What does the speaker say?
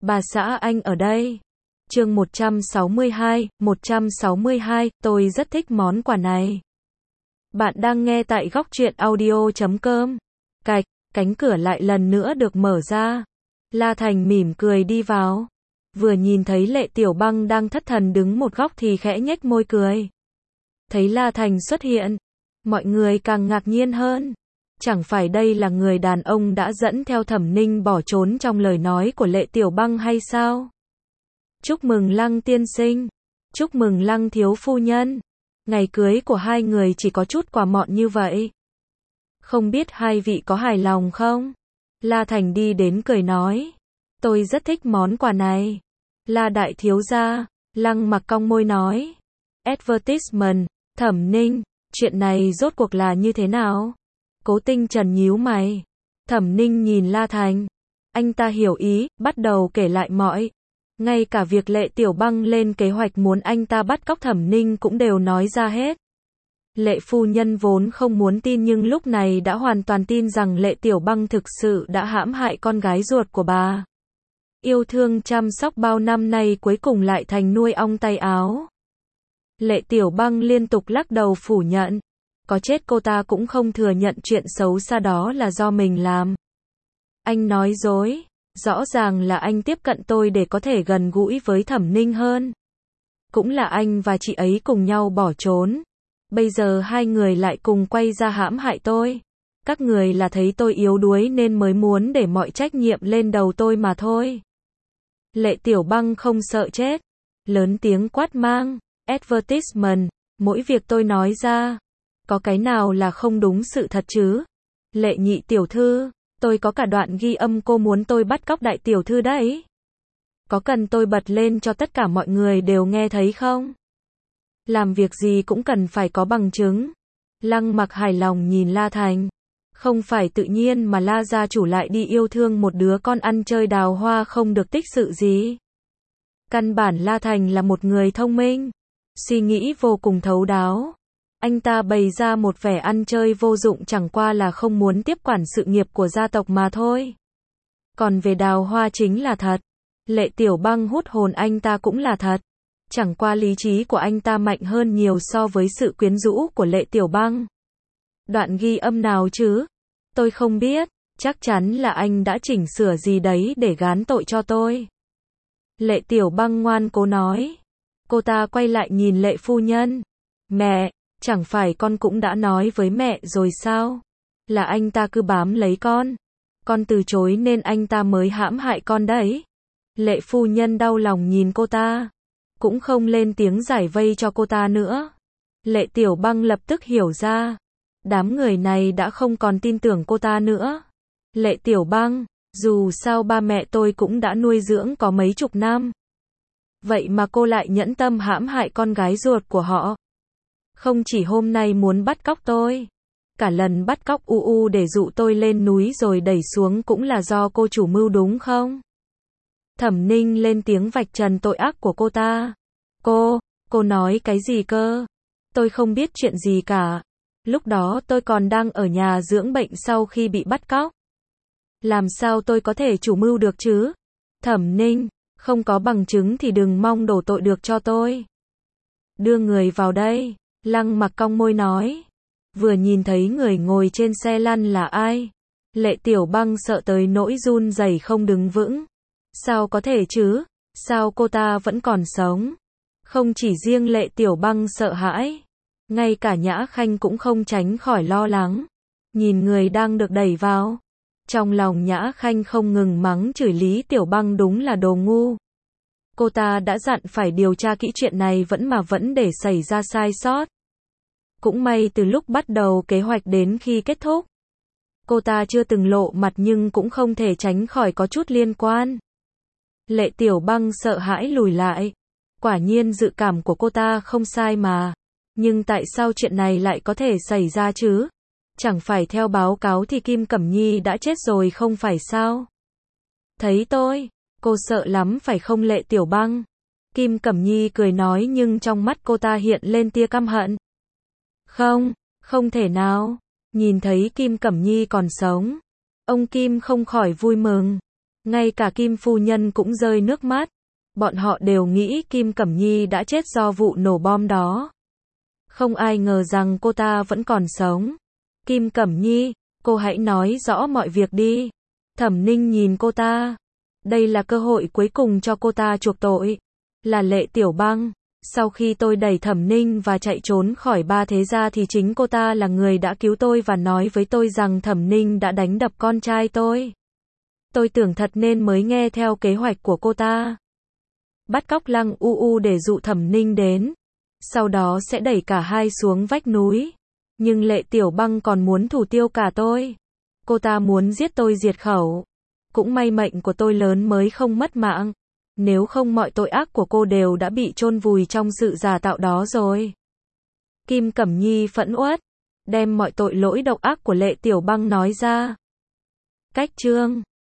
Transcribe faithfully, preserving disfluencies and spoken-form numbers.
bà xã anh ở đây. Chương một trăm sáu mươi hai, một trăm sáu mươi hai, tôi rất thích món quà này. Bạn đang nghe tại góc truyện audio chấm com. Cạch, cánh cửa lại lần nữa được mở ra. La Thành mỉm cười đi vào. Vừa nhìn thấy Lệ Tiểu Băng đang thất thần đứng một góc thì khẽ nhếch môi cười. Thấy La Thành xuất hiện, mọi người càng ngạc nhiên hơn. Chẳng phải đây là người đàn ông đã dẫn theo Thẩm Ninh bỏ trốn trong lời nói của Lệ Tiểu Băng hay sao? Chúc mừng Lăng tiên sinh. Chúc mừng Lăng thiếu phu nhân. Ngày cưới của hai người chỉ có chút quà mọn như vậy. Không biết hai vị có hài lòng không? La Thành đi đến cười nói. Tôi rất thích món quà này. La đại thiếu gia. Lăng Mặc cong môi nói. Advertisement. Thẩm Ninh, chuyện này rốt cuộc là như thế nào? Cố Tinh Trần nhíu mày. Thẩm Ninh nhìn La Thành. Anh ta hiểu ý, bắt đầu kể lại mọi. Ngay cả việc Lệ Tiểu Băng lên kế hoạch muốn anh ta bắt cóc Thẩm Ninh cũng đều nói ra hết. Lệ phu nhân vốn không muốn tin nhưng lúc này đã hoàn toàn tin rằng Lệ Tiểu Băng thực sự đã hãm hại con gái ruột của bà. Yêu thương chăm sóc bao năm nay cuối cùng lại thành nuôi ong tay áo. Lệ Tiểu Băng liên tục lắc đầu phủ nhận. Có chết cô ta cũng không thừa nhận chuyện xấu xa đó là do mình làm. Anh nói dối. Rõ ràng là anh tiếp cận tôi để có thể gần gũi với Thẩm Ninh hơn. Cũng là anh và chị ấy cùng nhau bỏ trốn. Bây giờ hai người lại cùng quay ra hãm hại tôi. Các người là thấy tôi yếu đuối nên mới muốn để mọi trách nhiệm lên đầu tôi mà thôi. Lệ Tiểu Băng không sợ chết. Lớn tiếng quát mang. Advertisement. Mỗi việc tôi nói ra. Có cái nào là không đúng sự thật chứ? Lệ nhị tiểu thư. Tôi có cả đoạn ghi âm cô muốn tôi bắt cóc đại tiểu thư đấy. Có cần tôi bật lên cho tất cả mọi người đều nghe thấy không? Làm việc gì cũng cần phải có bằng chứng. Lăng Mặc hài lòng nhìn La Thành. Không phải tự nhiên mà La gia chủ lại đi yêu thương một đứa con ăn chơi đào hoa không được tích sự gì. Căn bản La Thành là một người thông minh. Suy nghĩ vô cùng thấu đáo. Anh ta bày ra một vẻ ăn chơi vô dụng chẳng qua là không muốn tiếp quản sự nghiệp của gia tộc mà thôi. Còn về đào hoa chính là thật. Lệ Tiểu Băng hút hồn anh ta cũng là thật. Chẳng qua lý trí của anh ta mạnh hơn nhiều so với sự quyến rũ của Lệ Tiểu Băng. Đoạn ghi âm nào chứ? Tôi không biết. Chắc chắn là anh đã chỉnh sửa gì đấy để gán tội cho tôi. Lệ Tiểu Băng ngoan cố nói. Cô ta quay lại nhìn Lệ phu nhân. Mẹ. Chẳng phải con cũng đã nói với mẹ rồi sao? Là anh ta cứ bám lấy con. Con từ chối nên anh ta mới hãm hại con đấy. Lệ phu nhân đau lòng nhìn cô ta. Cũng không lên tiếng giải vây cho cô ta nữa. Lệ Tiểu Băng lập tức hiểu ra. Đám người này đã không còn tin tưởng cô ta nữa. Lệ Tiểu Băng, dù sao ba mẹ tôi cũng đã nuôi dưỡng có mấy chục năm. Vậy mà cô lại nhẫn tâm hãm hại con gái ruột của họ. Không chỉ hôm nay muốn bắt cóc tôi. Cả lần bắt cóc U U để dụ tôi lên núi rồi đẩy xuống cũng là do cô chủ mưu đúng không? Thẩm Ninh lên tiếng vạch trần tội ác của cô ta. Cô, cô nói cái gì cơ? Tôi không biết chuyện gì cả. Lúc đó tôi còn đang ở nhà dưỡng bệnh sau khi bị bắt cóc. Làm sao tôi có thể chủ mưu được chứ? Thẩm Ninh, không có bằng chứng thì đừng mong đổ tội được cho tôi. Đưa người vào đây. Lăng Mặc cong môi nói. Vừa nhìn thấy người ngồi trên xe lăn là ai? Lệ Tiểu Băng sợ tới nỗi run rẩy không đứng vững. Sao có thể chứ? Sao cô ta vẫn còn sống? Không chỉ riêng Lệ Tiểu Băng sợ hãi. Ngay cả Nhã Khanh cũng không tránh khỏi lo lắng. Nhìn người đang được đẩy vào. Trong lòng Nhã Khanh không ngừng mắng chửi Lý Tiểu Băng đúng là đồ ngu. Cô ta đã dặn phải điều tra kỹ chuyện này vẫn mà vẫn để xảy ra sai sót. Cũng may từ lúc bắt đầu kế hoạch đến khi kết thúc. Cô ta chưa từng lộ mặt nhưng cũng không thể tránh khỏi có chút liên quan. Lệ Tiểu Băng sợ hãi lùi lại. Quả nhiên dự cảm của cô ta không sai mà. Nhưng tại sao chuyện này lại có thể xảy ra chứ? Chẳng phải theo báo cáo thì Kim Cẩm Nhi đã chết rồi không phải sao? Thấy tôi, cô sợ lắm phải không Lệ Tiểu Băng? Kim Cẩm Nhi cười nói nhưng trong mắt cô ta hiện lên tia căm hận. Không, không thể nào. Nhìn thấy Kim Cẩm Nhi còn sống. Ông Kim không khỏi vui mừng. Ngay cả Kim phu nhân cũng rơi nước mắt. Bọn họ đều nghĩ Kim Cẩm Nhi đã chết do vụ nổ bom đó. Không ai ngờ rằng cô ta vẫn còn sống. Kim Cẩm Nhi, cô hãy nói rõ mọi việc đi. Thẩm Ninh nhìn cô ta. Đây là cơ hội cuối cùng cho cô ta chuộc tội. Là Lệ Tiểu Băng. Sau khi tôi đẩy Thẩm Ninh và chạy trốn khỏi Ba Thế Gia thì chính cô ta là người đã cứu tôi và nói với tôi rằng Thẩm Ninh đã đánh đập con trai tôi. Tôi tưởng thật nên mới nghe theo kế hoạch của cô ta. Bắt cóc Lăng U U để dụ Thẩm Ninh đến. Sau đó sẽ đẩy cả hai xuống vách núi. Nhưng Lệ Tiểu Băng còn muốn thủ tiêu cả tôi. Cô ta muốn giết tôi diệt khẩu. Cũng may mệnh của tôi lớn mới không mất mạng. Nếu không mọi tội ác của cô đều đã bị chôn vùi trong sự giả tạo đó rồi. Kim Cẩm Nhi phẫn uất, đem mọi tội lỗi độc ác của Lệ Tiểu Băng nói ra. Cách chương